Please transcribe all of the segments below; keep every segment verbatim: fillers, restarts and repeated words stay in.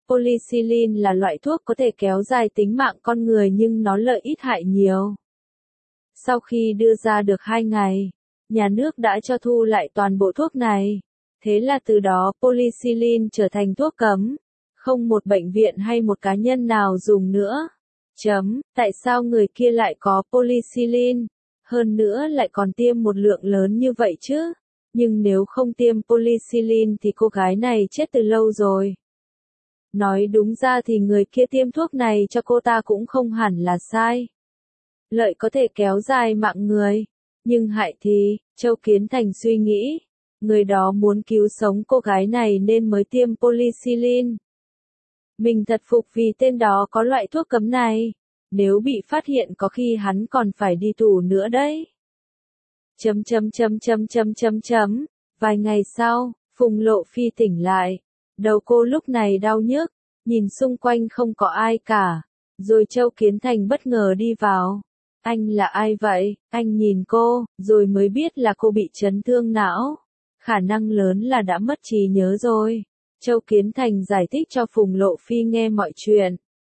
Polyxylin là loại thuốc có thể kéo dài tính mạng con người nhưng nó lợi ít hại nhiều. Sau khi đưa ra được hai ngày, nhà nước đã cho thu lại toàn bộ thuốc này. Thế là từ đó polyxylin trở thành thuốc cấm. Không một bệnh viện hay một cá nhân nào dùng nữa. Chấm, tại sao người kia lại có polyxylin? Hơn nữa lại còn tiêm một lượng lớn như vậy chứ? Nhưng nếu không tiêm polyxylin thì cô gái này chết từ lâu rồi. Nói đúng ra thì người kia tiêm thuốc này cho cô ta cũng không hẳn là sai. Lợi có thể kéo dài mạng người, nhưng hại thì, Châu Kiến Thành suy nghĩ, người đó muốn cứu sống cô gái này nên mới tiêm polyxylin. Mình thật phục vì tên đó có loại thuốc cấm này, nếu bị phát hiện có khi hắn còn phải đi tù nữa đấy. Chấm chấm chấm chấm chấm chấm chấm, vài ngày sau, Phùng Lộ Phi tỉnh lại, đầu cô lúc này đau nhức, nhìn xung quanh không có ai cả, rồi Châu Kiến Thành bất ngờ đi vào. Anh là ai vậy? Anh nhìn cô, rồi mới biết là cô bị chấn thương não. Khả năng lớn là đã mất trí nhớ rồi. Châu Kiến Thành giải thích cho Phùng Lộ Phi nghe mọi chuyện.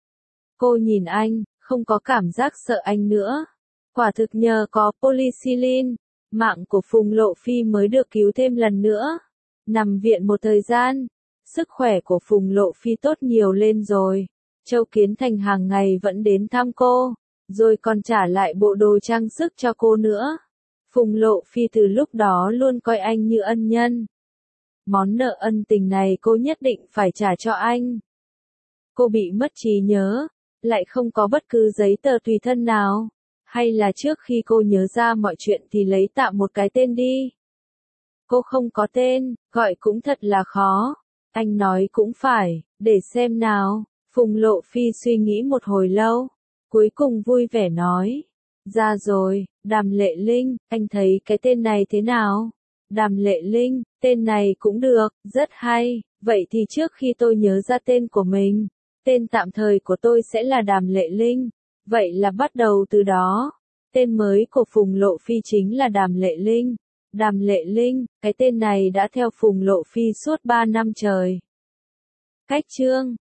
Cô nhìn anh, không có cảm giác sợ anh nữa. Quả thực nhờ có polyxylin, mạng của Phùng Lộ Phi mới được cứu thêm lần nữa. Nằm viện một thời gian, sức khỏe của Phùng Lộ Phi tốt nhiều lên rồi. Châu Kiến Thành hàng ngày vẫn đến thăm cô, rồi còn trả lại bộ đồ trang sức cho cô nữa. Phùng Lộ Phi từ lúc đó luôn coi anh như ân nhân. Món nợ ân tình này cô nhất định phải trả cho anh. Cô bị mất trí nhớ, lại không có bất cứ giấy tờ tùy thân nào. Hay là trước khi cô nhớ ra mọi chuyện thì lấy tạm một cái tên đi. Cô không có tên, gọi cũng thật là khó. Anh nói cũng phải, để xem nào. Phùng Lộ Phi suy nghĩ một hồi lâu, cuối cùng vui vẻ nói. Ra rồi, Đàm Lệ Linh, anh thấy cái tên này thế nào? Đàm Lệ Linh, tên này cũng được, rất hay. Vậy thì trước khi tôi nhớ ra tên của mình, tên tạm thời của tôi sẽ là Đàm Lệ Linh. Vậy là bắt đầu từ đó, tên mới của Phùng Lộ Phi chính là Đàm Lệ Linh. Đàm Lệ Linh, cái tên này đã theo Phùng Lộ Phi suốt ba năm trời. Cách chương